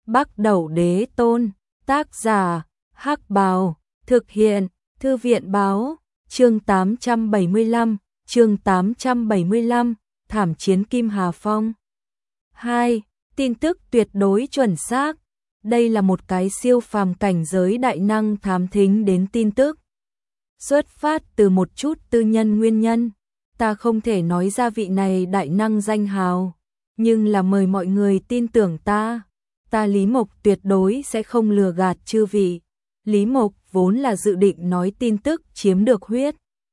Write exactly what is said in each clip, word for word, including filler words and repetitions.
Bắc Đẩu Đế Tôn, tác giả, Hắc Bào, thực hiện, Thư viện Báo, chương tám trăm bảy mươi lăm, chương tám trăm bảy mươi lăm, Thảm chiến Kim Hà Phong. hai. Tin tức tuyệt đối chuẩn xác. Đây là một cái siêu phàm cảnh giới đại năng thám thính đến tin tức. Xuất phát từ một chút tư nhân nguyên nhân, ta không thể nói ra vị này đại năng danh hào, nhưng là mời mọi người tin tưởng ta. Ta Lý Mộc tuyệt đối sẽ không lừa gạt chư vị. Lý Mộc vốn là dự định nói tin tức chiếm được huyết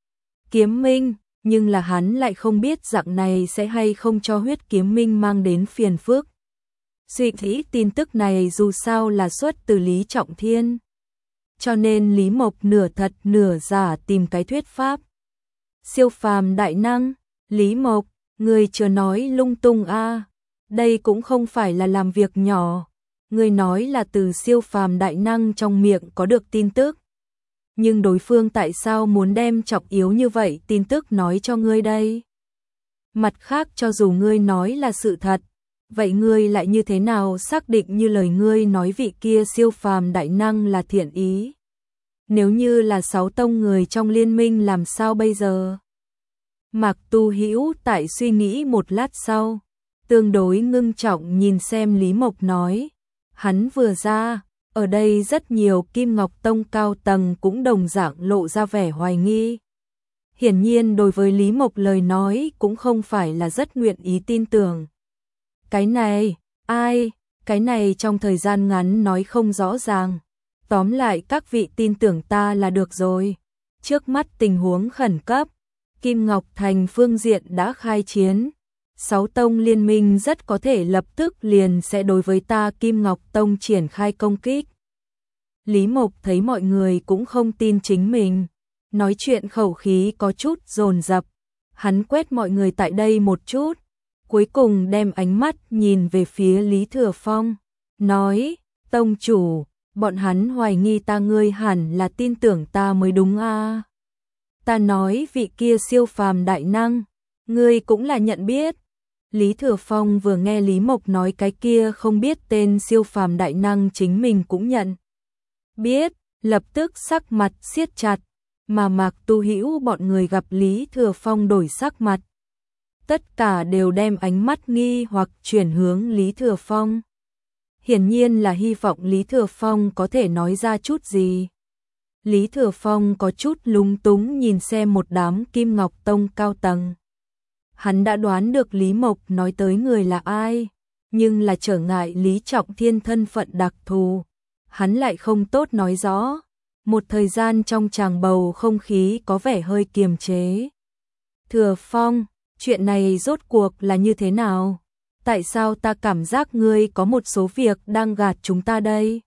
kiếm minh, nhưng là hắn lại không biết dạng này sẽ hay không cho huyết kiếm minh mang đến phiền phức. Suy nghĩ tin tức này dù sao là xuất từ Lý Trọng Thiên, cho nên Lý Mộc nửa thật nửa giả tìm cái thuyết pháp. Siêu phàm đại năng, Lý Mộc, người chưa nói lung tung a, đây cũng không phải là làm việc nhỏ. Người nói là từ siêu phàm đại năng trong miệng có được tin tức, nhưng đối phương tại sao muốn đem trọng yếu như vậy tin tức nói cho ngươi đây? Mặt khác, cho dù ngươi nói là sự thật, vậy ngươi lại như thế nào xác định như lời ngươi nói vị kia siêu phàm đại năng là thiện ý? Nếu như là sáu tông người trong liên minh làm sao bây giờ? Mạc Tu Hữu tại suy nghĩ một lát sau, tương đối ngưng trọng nhìn xem Lý Mộc nói. Hắn vừa ra, ở đây rất nhiều Kim Ngọc Tông cao tầng cũng đồng dạng lộ ra vẻ hoài nghi. Hiển nhiên đối với Lý Mộc lời nói cũng không phải là rất nguyện ý tin tưởng. Cái này, ai, cái này trong thời gian ngắn nói không rõ ràng. Tóm lại các vị tin tưởng ta là được rồi. Trước mắt tình huống khẩn cấp, Kim Ngọc Thành phương diện đã khai chiến. Sáu tông liên minh rất có thể lập tức liền sẽ đối với ta Kim Ngọc Tông triển khai công kích. Lý Mộc thấy mọi người cũng không tin chính mình, nói chuyện khẩu khí có chút dồn dập. Hắn quét mọi người tại đây một chút, cuối cùng đem ánh mắt nhìn về phía Lý Thừa Phong, nói, tông chủ, bọn hắn hoài nghi ta, ngươi hẳn là tin tưởng ta mới đúng a. Ta nói vị kia siêu phàm đại năng, ngươi cũng là nhận biết. Lý Thừa Phong vừa nghe Lý Mộc nói cái kia không biết tên siêu phàm đại năng chính mình cũng nhận biết, lập tức sắc mặt siết chặt, mà Mạc Tu Hữu bọn người gặp Lý Thừa Phong đổi sắc mặt. Tất cả đều đem ánh mắt nghi hoặc chuyển hướng Lý Thừa Phong. Hiển nhiên là hy vọng Lý Thừa Phong có thể nói ra chút gì. Lý Thừa Phong có chút lúng túng nhìn xem một đám Kim Ngọc Tông cao tầng. Hắn đã đoán được Lý Mộc nói tới người là ai, nhưng là trở ngại Lý Trọng Thiên thân phận đặc thù, hắn lại không tốt nói rõ. Một thời gian trong tràng bầu không khí có vẻ hơi kiềm chế. Thừa Phong, chuyện này rốt cuộc là như thế nào? Tại sao ta cảm giác ngươi có một số việc đang gạt chúng ta đây?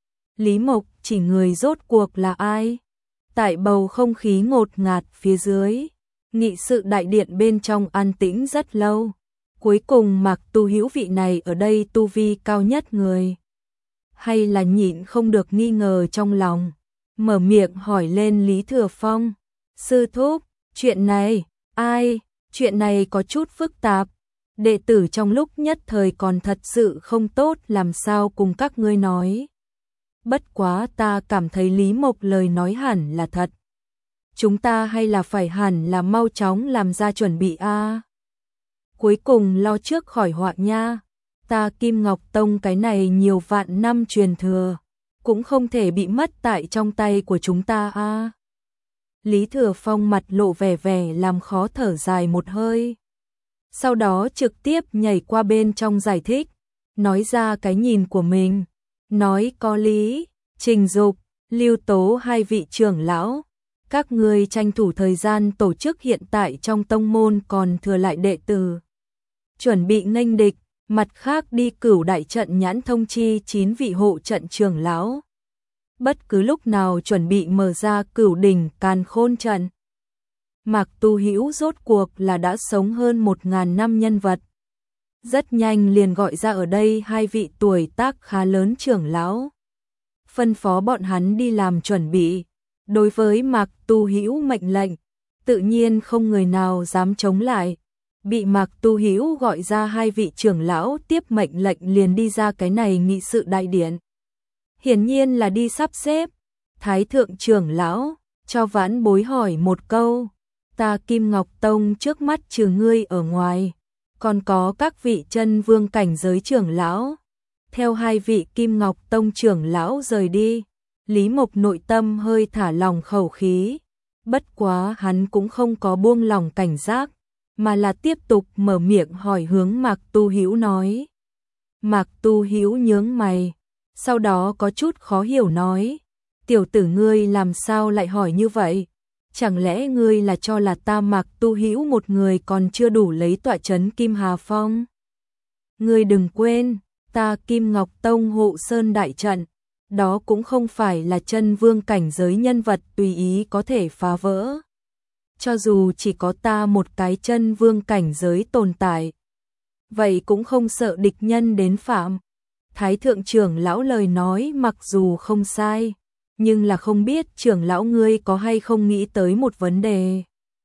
Lý Mộc chỉ người rốt cuộc là ai? Tại bầu không khí ngột ngạt phía dưới, nghị sự đại điện bên trong an tĩnh rất lâu. Cuối cùng Mạc Tu Hữu vị này ở đây tu vi cao nhất người, hay là nhịn không được nghi ngờ trong lòng, mở miệng hỏi lên Lý Thừa Phong. Sư thúc, chuyện này, ai, chuyện này có chút phức tạp. Đệ tử trong lúc nhất thời còn thật sự không tốt làm sao cùng các ngươi nói. Bất quá ta cảm thấy Lý Mộc lời nói hẳn là thật. Chúng ta hay là phải hẳn là mau chóng làm ra chuẩn bị a. Cuối cùng lo trước khỏi họa nha. Ta Kim Ngọc Tông cái này nhiều vạn năm truyền thừa, cũng không thể bị mất tại trong tay của chúng ta a. Lý Thừa Phong mặt lộ vẻ vẻ làm khó thở dài một hơi. Sau đó trực tiếp nhảy qua bên trong giải thích, nói ra cái nhìn của mình. Nói có lý, Trình Dục, Lưu Tố hai vị trưởng lão, các ngươi tranh thủ thời gian tổ chức, hiện tại trong tông môn còn thừa lại đệ tử, chuẩn bị nghênh địch. Mặt khác đi Cửu đại trận nhãn thông chi chín vị hộ trận trưởng lão, bất cứ lúc nào chuẩn bị mở ra Cửu đỉnh Càn Khôn trận. Mạc Tu Hữu rốt cuộc là đã sống hơn một ngàn năm nhân vật, rất nhanh liền gọi ra ở đây hai vị tuổi tác khá lớn trưởng lão, phân phó bọn hắn đi làm chuẩn bị. Đối với Mạc Tu Hữu mệnh lệnh, tự nhiên không người nào dám chống lại. Bị Mạc Tu Hữu gọi ra, hai vị trưởng lão tiếp mệnh lệnh liền đi ra cái này nghị sự đại điện. Hiển nhiên là đi sắp xếp. Thái thượng trưởng lão cho vãn bối hỏi một câu, ta Kim Ngọc Tông trước mắt trừ ngươi ở ngoài, còn có các vị chân vương cảnh giới trưởng lão. Theo hai vị Kim Ngọc Tông trưởng lão rời đi, Lý Mộc nội tâm hơi thả lòng khẩu khí, bất quá hắn cũng không có buông lòng cảnh giác, mà là tiếp tục mở miệng hỏi hướng Mạc Tu Hữu nói. Mạc Tu Hữu nhướng mày, sau đó có chút khó hiểu nói, tiểu tử ngươi làm sao lại hỏi như vậy? Chẳng lẽ ngươi là cho là ta Mạc Tu Hữu một người còn chưa đủ lấy tọa trấn Kim Hà Phong? Ngươi đừng quên, ta Kim Ngọc Tông hộ sơn đại trận, đó cũng không phải là chân vương cảnh giới nhân vật tùy ý có thể phá vỡ. Cho dù chỉ có ta một cái chân vương cảnh giới tồn tại, vậy cũng không sợ địch nhân đến phạm. Thái thượng trưởng lão lời nói mặc dù không sai, nhưng là không biết trưởng lão ngươi có hay không nghĩ tới một vấn đề.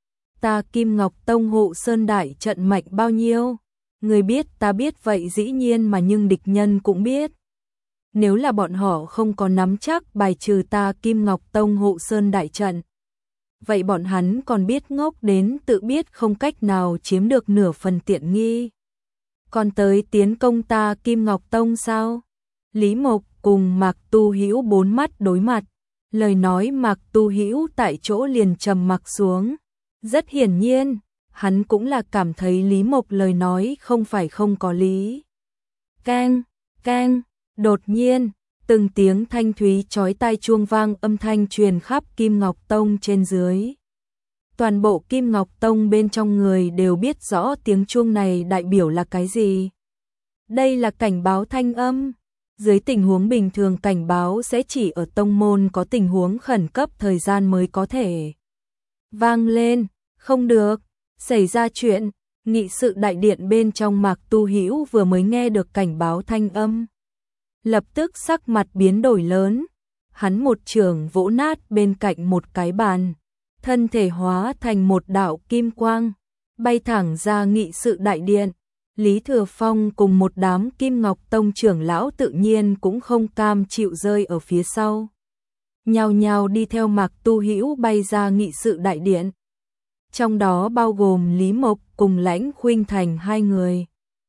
Ta Kim Ngọc Tông hộ sơn đại trận mạnh bao nhiêu? Ngươi biết ta biết vậy dĩ nhiên mà, nhưng địch nhân cũng biết. Nếu là bọn họ không có nắm chắc bài trừ ta Kim Ngọc Tông hộ sơn đại trận, vậy bọn hắn còn biết ngốc đến tự biết không cách nào chiếm được nửa phần tiện nghi. Còn tới tiến công ta Kim Ngọc Tông sao? Lý Mộc cùng Mạc Tu Hữu bốn mắt đối mặt, lời nói Mạc Tu Hữu tại chỗ liền trầm mặc xuống. Rất hiển nhiên, hắn cũng là cảm thấy Lý Mộc lời nói không phải không có lý. Keng, keng, đột nhiên, từng tiếng thanh thúy chói tai chuông vang âm thanh truyền khắp Kim Ngọc Tông trên dưới. Toàn bộ Kim Ngọc Tông bên trong người đều biết rõ tiếng chuông này đại biểu là cái gì. Đây là cảnh báo thanh âm. Dưới tình huống bình thường cảnh báo sẽ chỉ ở tông môn có tình huống khẩn cấp thời gian mới có thể vang lên. Không được, xảy ra chuyện. Nghị sự đại điện bên trong Mạc Tu Hữu vừa mới nghe được cảnh báo thanh âm, lập tức sắc mặt biến đổi lớn. Hắn một trường vỗ nát bên cạnh một cái bàn, thân thể hóa thành một đạo kim quang, bay thẳng ra nghị sự đại điện. Lý Thừa Phong cùng một đám Kim Ngọc Tông trưởng lão tự nhiên cũng không cam chịu rơi ở phía sau, nhao nhao đi theo Mạc Tu Hữu bay ra nghị sự đại điện. Trong đó bao gồm Lý Mộc cùng Lãnh Khuynh Thành hai người.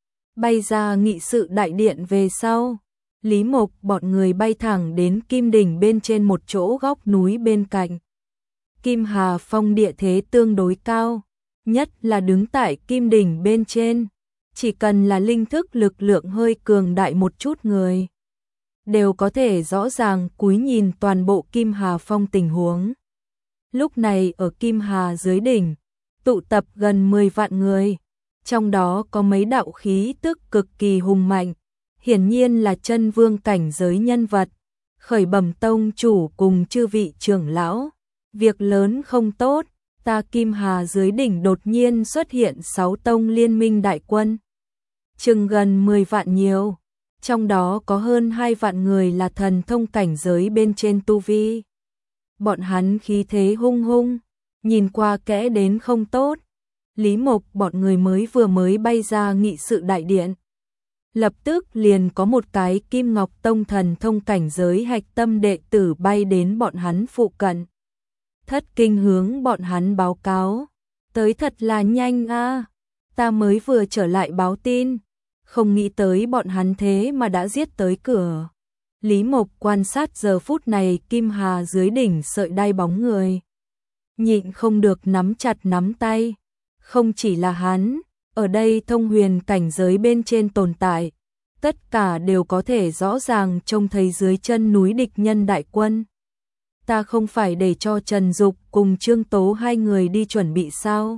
Bay ra nghị sự đại điện về sau, Lý Mộc bọn người bay thẳng đến Kim Đỉnh bên trên một chỗ góc núi bên cạnh. Kim Hà Phong địa thế tương đối cao, nhất là đứng tại Kim Đỉnh bên trên, chỉ cần là linh thức lực lượng hơi cường đại một chút người, đều có thể rõ ràng cúi nhìn toàn bộ Kim Hà Phong tình huống. Lúc này ở Kim Hà dưới đỉnh, tụ tập gần mười vạn người, trong đó có mấy đạo khí tức cực kỳ hùng mạnh, hiển nhiên là chân vương cảnh giới nhân vật. Khởi Bẩm tông chủ cùng chư vị trưởng lão, việc lớn không tốt, ta Kim Hà dưới đỉnh đột nhiên xuất hiện sáu tông liên minh đại quân, chừng gần mười vạn nhiều, trong đó có hơn hai vạn người là thần thông cảnh giới bên trên tu vi. Bọn hắn khí thế hung hung, nhìn qua kẽ đến không tốt. Lý Mộc bọn người mới vừa mới bay ra nghị sự đại điện, lập tức liền có một cái Kim Ngọc Tông thần thông cảnh giới hạch tâm đệ tử bay đến bọn hắn phụ cận. Thất kinh hướng bọn hắn báo cáo, tới thật là nhanh a, ta mới vừa trở lại báo tin, không nghĩ tới bọn hắn thế mà đã giết tới cửa. Lý Mộc quan sát giờ phút này Kim Hà dưới đỉnh sợi đai bóng người, nhịn không được nắm chặt nắm tay. Không chỉ là hắn, ở đây thông huyền cảnh giới bên trên tồn tại, tất cả đều có thể rõ ràng trông thấy dưới chân núi địch nhân đại quân. Ta không phải để cho Trần Dục cùng Trương Tố hai người đi chuẩn bị sao?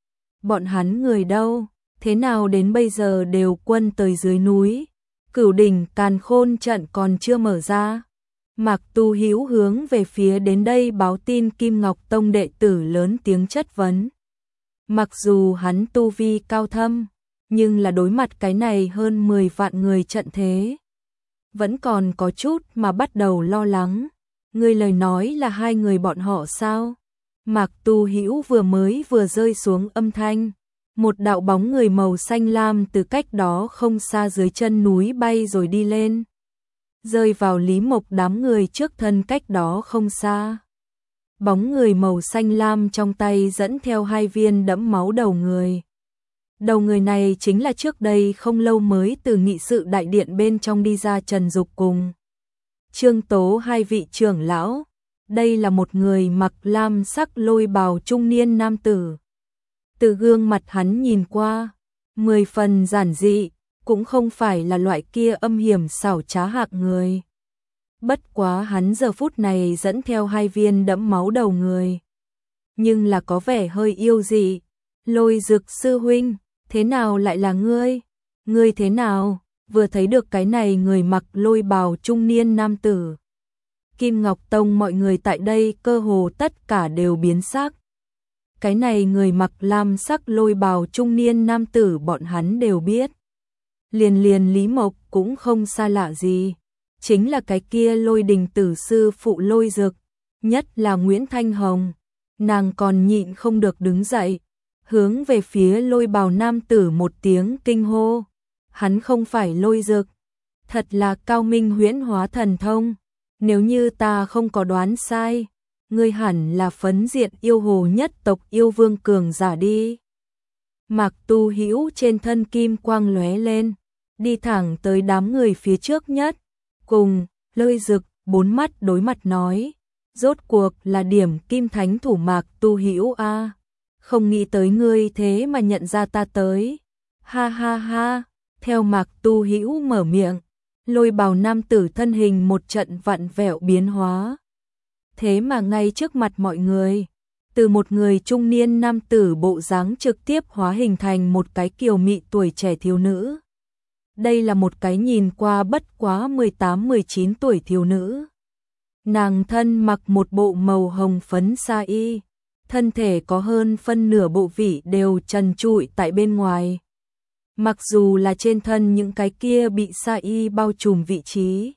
Bọn hắn người đâu? Thế nào đến bây giờ đều quân tới dưới núi? Cửu đỉnh Càn Khôn trận còn chưa mở ra. Mạc Tu Hữu hướng về phía đến đây báo tin Kim Ngọc Tông đệ tử lớn tiếng chất vấn. Mặc dù hắn tu vi cao thâm, nhưng là đối mặt cái này hơn mười vạn người trận thế, vẫn còn có chút mà bắt đầu lo lắng. Ngươi lời nói là hai người bọn họ sao? Mạc Tu Hữu vừa mới vừa rơi xuống âm thanh, Một đạo bóng người màu xanh lam từ cách đó không xa dưới chân núi bay rồi đi lên, rơi vào Lý Mộc đám người trước thân cách đó không xa. Bóng người màu xanh lam trong tay dẫn theo hai viên đẫm máu đầu người. Đầu người này chính là trước đây không lâu mới từ nghị sự đại điện bên trong đi ra Trần Dục cùng Trương Tố hai vị trưởng lão. Đây là một người mặc lam sắc lôi bào trung niên nam tử. Từ gương mặt hắn nhìn qua, mười phần giản dị, cũng không phải là loại kia âm hiểm xảo trá hạng người. Bất quá hắn giờ phút này dẫn theo hai viên đẫm máu đầu người, nhưng là có vẻ hơi yêu dị. Lôi Dực sư huynh, thế nào lại là ngươi? Ngươi thế nào? Vừa thấy được cái này người mặc lôi bào trung niên nam tử, Kim Ngọc Tông mọi người tại đây cơ hồ tất cả đều biến sắc. Cái này người mặc lam sắc lôi bào trung niên nam tử bọn hắn đều biết. Liền liền Lý Mộc cũng không xa lạ gì. Chính là cái kia Lôi Đình tử sư phụ Lôi Dực, nhất là Nguyễn Thanh Hồng. Nàng còn nhịn không được đứng dậy, hướng về phía lôi bào nam tử một tiếng kinh hô. Hắn không phải Lôi Dực, thật là cao minh huyễn hóa thần thông. Nếu như ta không có đoán sai, ngươi hẳn là phấn diện yêu hồ nhất tộc yêu vương cường giả đi. Mạc Tu Hữu trên thân kim quang lóe lên, đi thẳng tới đám người phía trước nhất, cùng Lôi Dực bốn mắt đối mặt nói, rốt cuộc là điểm kim thánh thủ Mạc Tu Hữu a, không nghĩ tới ngươi thế mà nhận ra ta tới. Ha ha ha, theo Mạc Tu Hữu mở miệng, lôi bào nam tử thân hình một trận vặn vẹo biến hóa. Thế mà ngay trước mặt mọi người, từ một người trung niên nam tử bộ dáng trực tiếp hóa hình thành một cái kiều mị tuổi trẻ thiếu nữ. Đây là một cái nhìn qua bất quá mười tám mười chín tuổi thiếu nữ. Nàng thân mặc một bộ màu hồng phấn sa y, thân thể có hơn phân nửa bộ vị đều trần trụi tại bên ngoài. Mặc dù là trên thân những cái kia bị sa y bao trùm vị trí,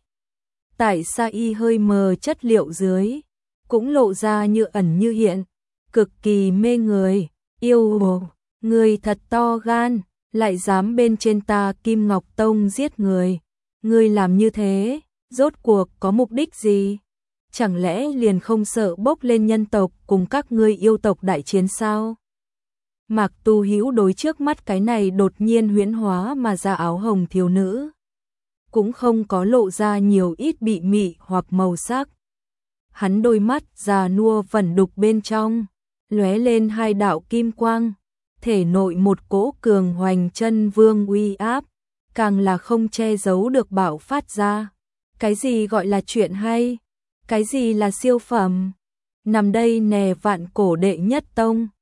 tại sa y hơi mờ chất liệu dưới, cũng lộ ra như ẩn như hiện, cực kỳ mê người. Yêu hồ, người thật to gan, lại dám bên trên ta Kim Ngọc Tông giết người. Ngươi làm như thế, rốt cuộc có mục đích gì? Chẳng lẽ liền không sợ bốc lên nhân tộc cùng các ngươi yêu tộc đại chiến sao? Mạc Tu Hữu đối trước mắt cái này đột nhiên huyễn hóa mà ra áo hồng thiếu nữ, cũng không có lộ ra nhiều ít bị mị hoặc màu sắc. Hắn đôi mắt già nua vẩn đục bên trong, lóe lên hai đạo kim quang, thể nội một cỗ cường hoành chân vương uy áp, càng là không che giấu được bạo phát ra. Cái gì gọi là chuyện hay? Cái gì là siêu phẩm? Nằm đây nè vạn cổ đệ nhất tông,